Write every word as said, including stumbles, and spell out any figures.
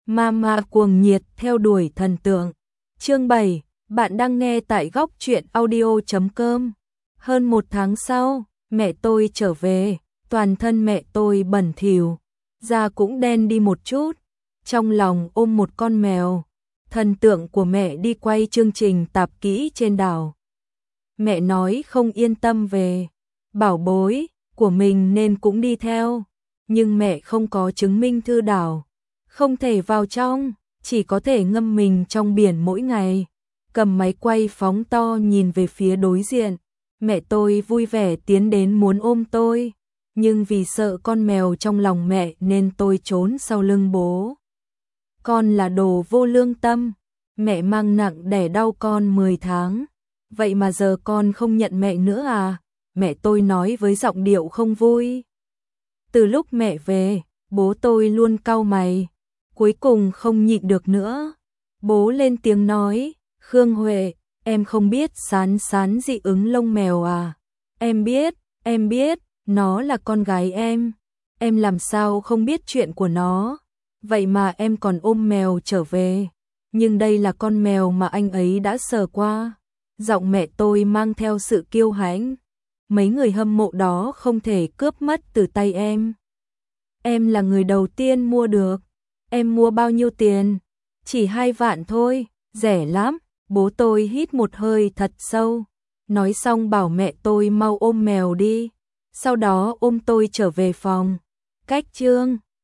Mama cuồng nhiệt theo đuổi thần tượng. Chương bảy, bạn đang nghe tại góc truyện audio chấm com. Hơn một tháng sau, mẹ tôi trở về, toàn thân mẹ tôi bẩn thỉu, da cũng đen đi một chút, trong lòng ôm một con mèo. Thần tượng của mẹ đi quay chương trình tạp kỹ trên đảo. Mẹ nói không yên tâm về bảo bối của mình nên cũng đi theo, nhưng mẹ không có chứng minh thư đảo, không thể vào trong, chỉ có thể ngâm mình trong biển mỗi ngày. Cầm máy quay phóng to nhìn về phía đối diện, mẹ tôi vui vẻ tiến đến muốn ôm tôi, nhưng vì sợ con mèo trong lòng mẹ nên tôi trốn sau lưng bố. Con là đồ vô lương tâm, mẹ mang nặng đẻ đau con mười tháng, vậy mà giờ con không nhận mẹ nữa à? Mẹ tôi nói với giọng điệu không vui. Từ lúc mẹ về, bố tôi luôn cau mày, cuối cùng không nhịn được nữa. Bố lên tiếng nói, Khương Huệ, em không biết Sán Sán dị ứng lông mèo à? Em biết, em biết, nó là con gái em. Em làm sao không biết chuyện của nó? Vậy mà em còn ôm mèo trở về. Nhưng đây là con mèo mà anh ấy đã sờ qua. Giọng mẹ tôi mang theo sự kiêu hãnh. Mấy người hâm mộ đó không thể cướp mất từ tay em. Em là người đầu tiên mua được. Em mua bao nhiêu tiền? Chỉ hai vạn thôi, rẻ lắm. Bố tôi hít một hơi thật sâu, nói xong bảo mẹ tôi mau ôm mèo đi, sau đó ôm tôi trở về phòng. Cách chương